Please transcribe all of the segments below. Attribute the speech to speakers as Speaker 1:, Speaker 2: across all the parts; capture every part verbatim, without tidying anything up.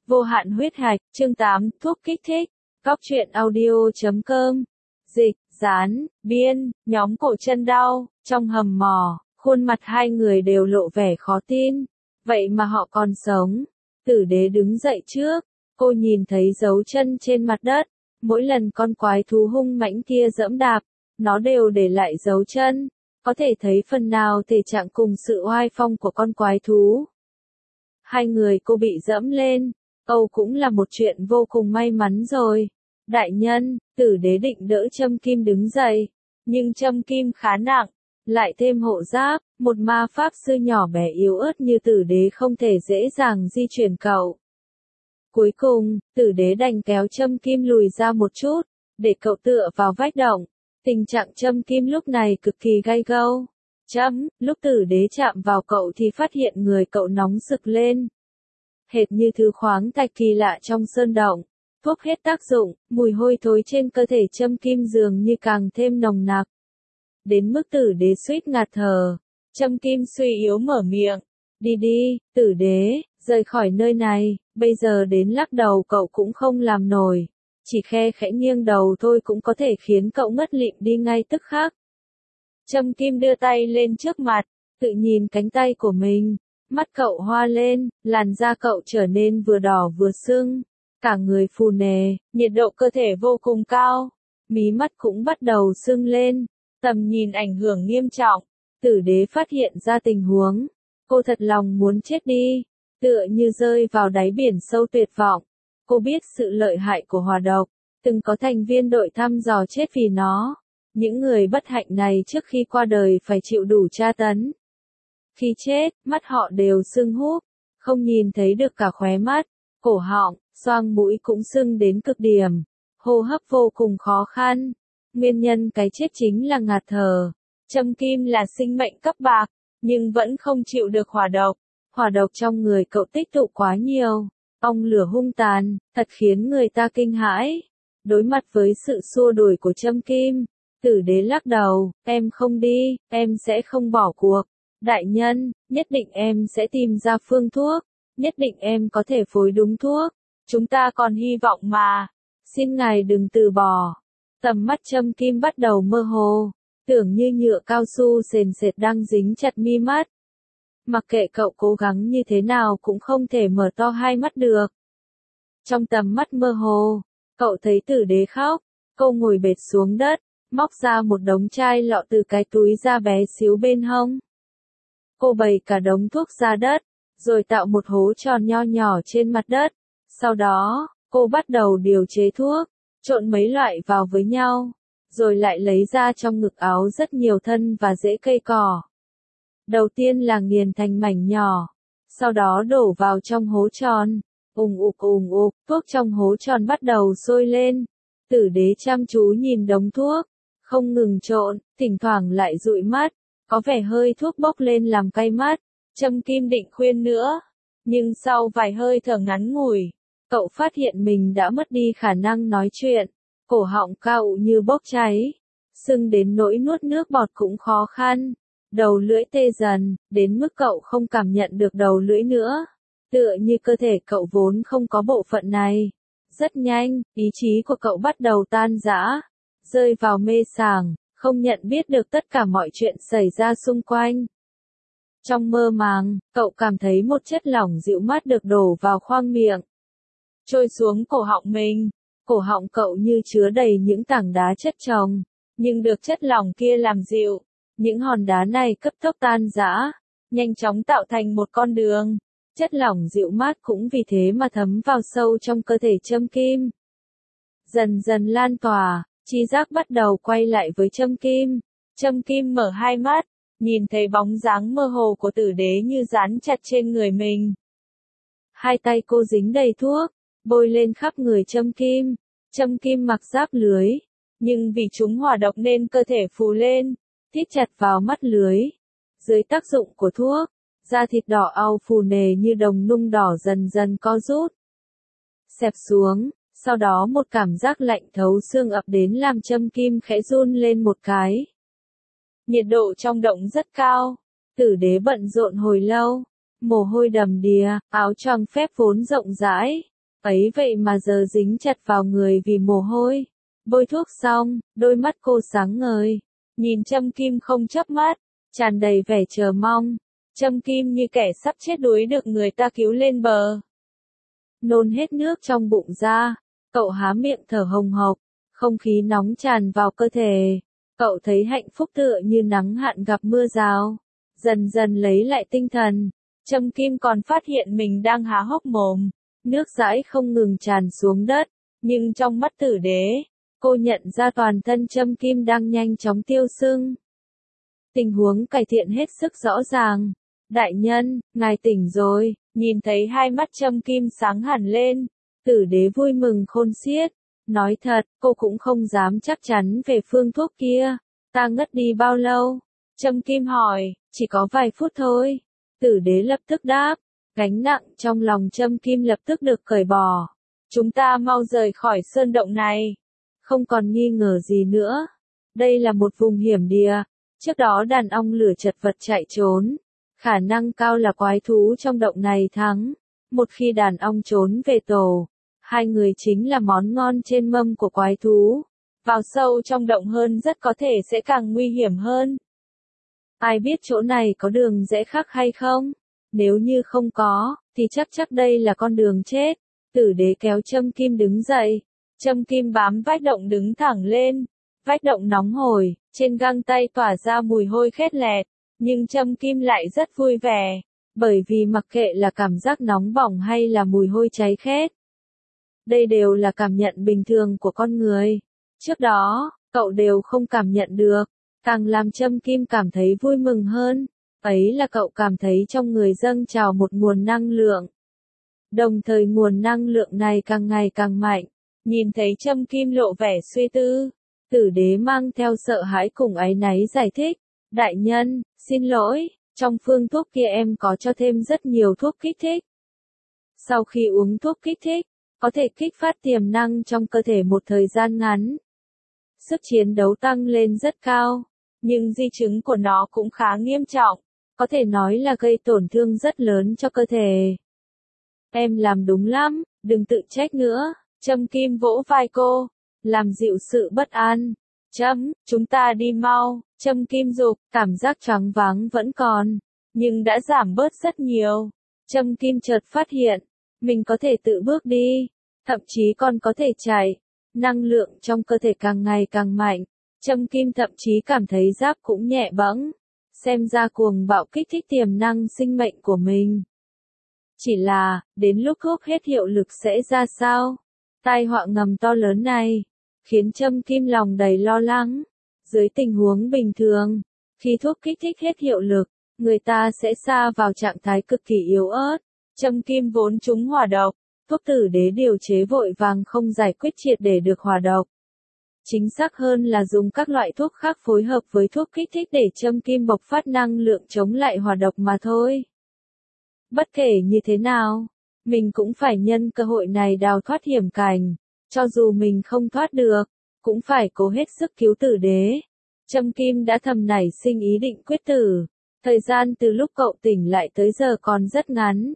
Speaker 1: Vô hạn huyết hạch, chương tám, thuốc kích thích. Góc truyện audio chấm com. Dịch, dán, biên, nhóm cổ chân đau, trong hầm mỏ, khuôn mặt hai người đều lộ vẻ khó tin. Vậy mà họ còn sống. Tử đế đứng dậy trước, cô nhìn thấy dấu chân trên mặt đất. Mỗi lần con quái thú hung mãnh kia giẫm đạp, nó đều để lại dấu chân. Có thể thấy phần nào thể trạng cùng sự oai phong của con quái thú. Hai người cô bị dẫm lên, Âu cũng là một chuyện vô cùng may mắn rồi. Đại nhân, tử đế định đỡ Châm Kim đứng dậy, nhưng Châm Kim khá nặng, lại thêm hộ giáp, một ma pháp sư nhỏ bé yếu ớt như tử đế không thể dễ dàng di chuyển cậu. Cuối cùng, tử đế đành kéo Châm Kim lùi ra một chút, để cậu tựa vào vách động. Tình trạng Châm Kim lúc này cực kỳ gay gâu. Chấm, lúc tử đế chạm vào cậu thì phát hiện người cậu nóng sực lên. Hệt như thứ khoáng thạch kỳ lạ trong sơn động. Thuốc hết tác dụng, mùi hôi thối trên cơ thể Châm Kim dường như càng thêm nồng nặc. Đến mức tử đế suýt ngạt thở. Châm Kim suy yếu mở miệng. Đi đi, tử đế, rời khỏi nơi này, bây giờ đến lắc đầu cậu cũng không làm nổi. Chỉ khe khẽ nghiêng đầu thôi cũng có thể khiến cậu ngất lịm đi ngay tức khắc. Châm Kim đưa tay lên trước mặt, tự nhìn cánh tay của mình. Mắt cậu hoa lên, làn da cậu trở nên vừa đỏ vừa sưng. Cả người phù nề, nhiệt độ cơ thể vô cùng cao. Mí mắt cũng bắt đầu sưng lên. Tầm nhìn ảnh hưởng nghiêm trọng. Tử đế phát hiện ra tình huống. Cô thật lòng muốn chết đi. Tựa như rơi vào đáy biển sâu tuyệt vọng. Cô biết sự lợi hại của hỏa độc. Từng có thành viên đội thăm dò chết vì nó. Những người bất hạnh này trước khi qua đời phải chịu đủ tra tấn. Khi chết, mắt họ đều sưng húp. Không nhìn thấy được cả khóe mắt, cổ họng, xoang mũi cũng sưng đến cực điểm. Hô hấp vô cùng khó khăn. Nguyên nhân cái chết chính là ngạt thở. Châm Kim là sinh mệnh cấp bạc, nhưng vẫn không chịu được hỏa độc. Hỏa độc trong người cậu tích tụ quá nhiều. Ong lửa hung tàn, thật khiến người ta kinh hãi. Đối mặt với sự xua đuổi của Châm Kim, tử đế lắc đầu, em không đi, em sẽ không bỏ cuộc. Đại nhân, nhất định em sẽ tìm ra phương thuốc, nhất định em có thể phối đúng thuốc. Chúng ta còn hy vọng mà. Xin ngài đừng từ bỏ. Tầm mắt Châm Kim bắt đầu mơ hồ, tưởng như nhựa cao su sền sệt đang dính chặt mi mắt. Mặc kệ cậu cố gắng như thế nào cũng không thể mở to hai mắt được. Trong tầm mắt mơ hồ, cậu thấy tử đế khóc. Cô ngồi bệt xuống đất, móc ra một đống chai lọ từ cái túi da bé xíu bên hông. Cô bày cả đống thuốc ra đất, rồi tạo một hố tròn nho nhỏ trên mặt đất. Sau đó, cô bắt đầu điều chế thuốc, trộn mấy loại vào với nhau, rồi lại lấy ra trong ngực áo rất nhiều thân và rễ cây cỏ. Đầu tiên là nghiền thành mảnh nhỏ, sau đó đổ vào trong hố tròn. Ùng ục ùng ục, thuốc trong hố tròn bắt đầu sôi lên. Tử đế chăm chú nhìn đống thuốc, không ngừng trộn, thỉnh thoảng lại dụi mắt, có vẻ hơi thuốc bốc lên làm cay mắt. Châm Kim định khuyên nữa, nhưng sau vài hơi thở ngắn ngủi, cậu phát hiện mình đã mất đi khả năng nói chuyện, cổ họng cậu như bốc cháy, sưng đến nỗi nuốt nước bọt cũng khó khăn, đầu lưỡi tê dần, đến mức cậu không cảm nhận được đầu lưỡi nữa, tựa như cơ thể cậu vốn không có bộ phận này. Rất nhanh, ý chí của cậu bắt đầu tan rã, rơi vào mê sảng, không nhận biết được tất cả mọi chuyện xảy ra xung quanh. Trong mơ màng, cậu cảm thấy một chất lỏng dịu mát được đổ vào khoang miệng, trôi xuống cổ họng mình. Cổ họng cậu như chứa đầy những tảng đá chất chồng, nhưng được chất lỏng kia làm dịu. Những hòn đá này cấp tốc tan rã, nhanh chóng tạo thành một con đường. Chất lỏng dịu mát cũng vì thế mà thấm vào sâu trong cơ thể Châm Kim. Dần dần lan tỏa, trí giác bắt đầu quay lại với Châm Kim. Châm Kim mở hai mắt, nhìn thấy bóng dáng mơ hồ của tử đế như dán chặt trên người mình. Hai tay cô dính đầy thuốc, bôi lên khắp người Châm Kim. Châm Kim mặc giáp lưới, nhưng vì chúng hỏa độc nên cơ thể phù lên, thít chặt vào mắt lưới. Dưới tác dụng của thuốc, da thịt đỏ au phù nề như đồng nung đỏ dần dần co rút, xẹp xuống, sau đó một cảm giác lạnh thấu xương ập đến làm Châm Kim khẽ run lên một cái. Nhiệt độ trong động rất cao, tử đế bận rộn hồi lâu, mồ hôi đầm đìa, áo choàng phép vốn rộng rãi, Ấy vậy mà giờ dính chặt vào người vì mồ hôi. Bôi thuốc xong, đôi mắt cô sáng ngời, nhìn Trâm Kim không chớp mắt, tràn đầy vẻ chờ mong. Trâm Kim như kẻ sắp chết đuối được người ta cứu lên bờ. Nôn hết nước trong bụng ra, cậu há miệng thở hồng hộc, không khí nóng tràn vào cơ thể. Cậu thấy hạnh phúc tựa như nắng hạn gặp mưa rào, dần dần lấy lại tinh thần. Trâm Kim còn phát hiện mình đang há hốc mồm, nước dãi không ngừng tràn xuống đất, nhưng trong mắt Tử Đế, cô nhận ra toàn thân Trâm Kim đang nhanh chóng tiêu sưng. Tình huống cải thiện hết sức rõ ràng. Đại nhân, ngài tỉnh rồi. Nhìn thấy hai mắt Trâm Kim sáng hẳn lên, Tử Đế vui mừng khôn xiết. Nói thật, cô cũng không dám chắc chắn về phương thuốc kia. Ta ngất đi bao lâu? Trâm Kim hỏi. Chỉ có vài phút thôi. Tử Đế lập tức đáp. Gánh nặng trong lòng Trâm Kim lập tức được cởi bỏ. Chúng ta mau rời khỏi sơn động này. Không còn nghi ngờ gì nữa. Đây là một vùng hiểm địa. Trước đó đàn ong lửa chật vật chạy trốn. Khả năng cao là quái thú trong động này thắng. Một khi đàn ong trốn về tổ, hai người chính là món ngon trên mâm của quái thú. Vào sâu trong động hơn rất có thể sẽ càng nguy hiểm hơn. Ai biết chỗ này có đường rẽ khác hay không? Nếu như không có, thì chắc chắc đây là con đường chết. Tử Đế kéo Trâm Kim đứng dậy. Trâm Kim bám vách động đứng thẳng lên. Vách động nóng hổi, trên găng tay tỏa ra mùi hôi khét lẹt. Nhưng Trâm Kim lại rất vui vẻ, bởi vì mặc kệ là cảm giác nóng bỏng hay là mùi hôi cháy khét, đây đều là cảm nhận bình thường của con người. Trước đó, cậu đều không cảm nhận được, càng làm Trâm Kim cảm thấy vui mừng hơn. Ấy là cậu cảm thấy trong người dâng trào một nguồn năng lượng. Đồng thời nguồn năng lượng này càng ngày càng mạnh. Nhìn thấy Trâm Kim lộ vẻ suy tư, Tử Đế mang theo sợ hãi cùng áy náy giải thích. Đại nhân, xin lỗi, trong phương thuốc kia em có cho thêm rất nhiều thuốc kích thích. Sau khi uống thuốc kích thích, có thể kích phát tiềm năng trong cơ thể một thời gian ngắn. Sức chiến đấu tăng lên rất cao, nhưng di chứng của nó cũng khá nghiêm trọng, có thể nói là gây tổn thương rất lớn cho cơ thể. Em làm đúng lắm, đừng tự trách nữa. Trâm Kim vỗ vai cô, làm dịu sự bất an. Trâm, chúng ta đi mau. Trâm Kim dục, cảm giác choáng váng vẫn còn, nhưng đã giảm bớt rất nhiều. Trâm Kim chợt phát hiện, mình có thể tự bước đi, thậm chí còn có thể chạy. Năng lượng trong cơ thể càng ngày càng mạnh. Trâm Kim thậm chí cảm thấy giáp cũng nhẹ bẫng. Xem ra cuồng bạo kích thích tiềm năng sinh mệnh của mình. Chỉ là, đến lúc thuốc hết hiệu lực sẽ ra sao? Tai họa ngầm to lớn này, khiến Trâm Kim lòng đầy lo lắng. Dưới tình huống bình thường, khi thuốc kích thích hết hiệu lực, người ta sẽ sa vào trạng thái cực kỳ yếu ớt. Trâm Kim vốn trúng hỏa độc, thuốc Tử Đế điều chế vội vàng không giải quyết triệt để được hỏa độc. Chính xác hơn là dùng các loại thuốc khác phối hợp với thuốc kích thích để Trâm Kim bộc phát năng lượng chống lại hỏa độc mà thôi. Bất kể như thế nào, mình cũng phải nhân cơ hội này đào thoát hiểm cảnh, cho dù mình không thoát được, cũng phải cố hết sức cứu Tử Đế. Trâm Kim đã thầm nảy sinh ý định quyết tử, thời gian từ lúc cậu tỉnh lại tới giờ còn rất ngắn.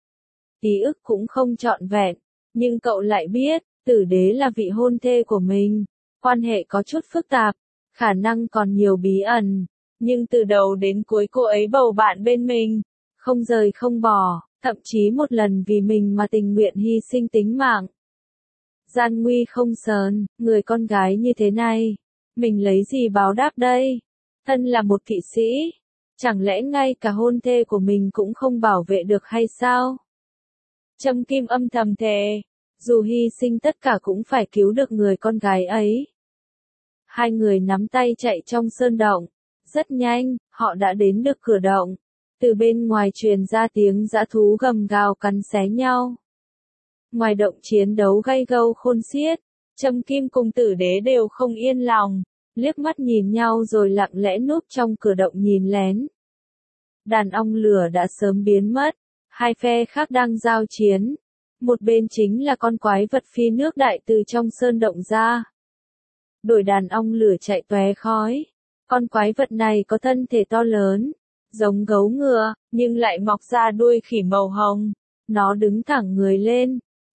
Speaker 1: Ký ức cũng không trọn vẹn, nhưng cậu lại biết, Tử Đế là vị hôn thê của mình, quan hệ có chút phức tạp, khả năng còn nhiều bí ẩn, nhưng từ đầu đến cuối cô ấy bầu bạn bên mình, không rời không bỏ, thậm chí một lần vì mình mà tình nguyện hy sinh tính mạng. Gian nguy không sờn, người con gái như thế này, mình lấy gì báo đáp đây? Thân là một kỵ sĩ, chẳng lẽ ngay cả hôn thê của mình cũng không bảo vệ được hay sao? Trâm Kim âm thầm thề, dù hy sinh tất cả cũng phải cứu được người con gái ấy. Hai người nắm tay chạy trong sơn động, rất nhanh, họ đã đến được cửa động. Từ bên ngoài truyền ra tiếng dã thú gầm gào cắn xé nhau. Ngoài động chiến đấu gay gâu khôn xiết, Trâm Kim cùng Tử Đế đều không yên lòng, liếc mắt nhìn nhau rồi lặng lẽ núp trong cửa động nhìn lén. Đàn ong lửa đã sớm biến mất, hai phe khác đang giao chiến. Một bên chính là con quái vật phi nước đại từ trong sơn động ra. Đuổi đàn ong lửa chạy tóe khói. Con quái vật này có thân thể to lớn, giống gấu ngựa, nhưng lại mọc ra đuôi khỉ màu hồng. Nó đứng thẳng người lên,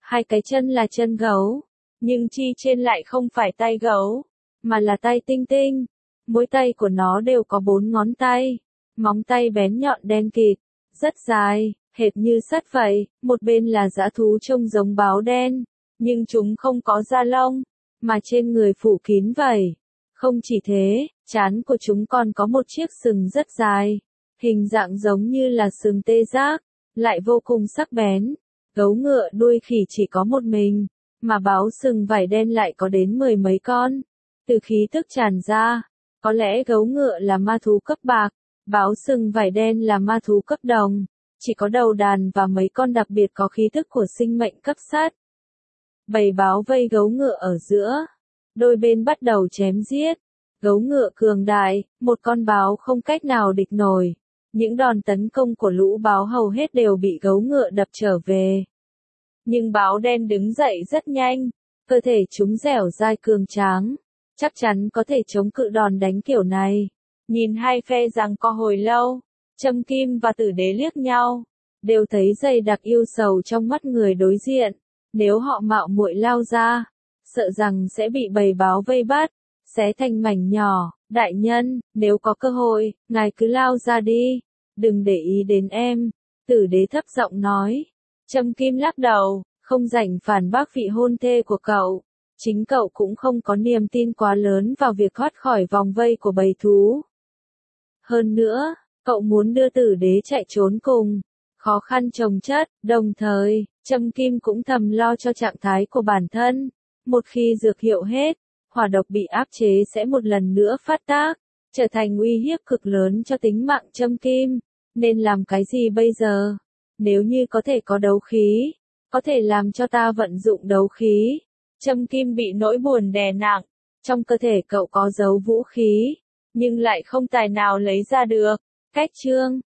Speaker 1: Hai cái chân là chân gấu, nhưng chi trên lại không phải tay gấu, mà là tay tinh tinh. Mỗi tay của nó đều có bốn ngón tay, móng tay bén nhọn đen kịt, rất dài, hệt như sắt vậy. Một bên là dã thú trông giống báo đen, nhưng chúng không có da lông, mà trên người phủ kín vảy. Không chỉ thế, trán của chúng còn có một chiếc sừng rất dài, hình dạng giống như là sừng tê giác, lại vô cùng sắc bén. Gấu ngựa đuôi khỉ chỉ có một mình, mà báo sừng vảy đen lại có đến mười mấy con. Từ khí tức tràn ra, có lẽ gấu ngựa là ma thú cấp bạc, báo sừng vảy đen là ma thú cấp đồng, chỉ có đầu đàn và mấy con đặc biệt có khí tức của sinh mệnh cấp sát. Bầy báo vây gấu ngựa ở giữa, đôi bên bắt đầu chém giết. Gấu ngựa cường đại, một con báo không cách nào địch nổi. Những đòn tấn công của lũ báo hầu hết đều bị gấu ngựa đập trở về. Nhưng báo đen đứng dậy rất nhanh, cơ thể chúng dẻo dai cường tráng, chắc chắn có thể chống cự đòn đánh kiểu này. Nhìn hai phe giằng co hồi lâu, Trâm Kim và Tử Đế liếc nhau, đều thấy dày đặc yêu sầu trong mắt người đối diện. Nếu họ mạo muội lao ra, sợ rằng sẽ bị bầy báo vây bắt, xé thành mảnh nhỏ. Đại nhân, nếu có cơ hội, ngài cứ lao ra đi, đừng để ý đến em. Tử Đế thấp giọng nói. Trâm Kim lắc đầu, không rảnh phản bác vị hôn thê của cậu. Chính cậu cũng không có niềm tin quá lớn vào việc thoát khỏi vòng vây của bầy thú. Hơn nữa, cậu muốn đưa Tử Đế chạy trốn cùng. Khó khăn chồng chất, đồng thời, Trâm Kim cũng thầm lo cho trạng thái của bản thân. Một khi dược hiệu hết, hỏa độc bị áp chế sẽ một lần nữa phát tác, trở thành uy hiếp cực lớn cho tính mạng Trâm Kim. Nên làm cái gì bây giờ? Nếu như có thể có đấu khí, có thể làm cho ta vận dụng đấu khí. Trâm Kim bị nỗi buồn đè nặng, trong cơ thể cậu có giấu vũ khí, nhưng lại không tài nào lấy ra được. Cách chương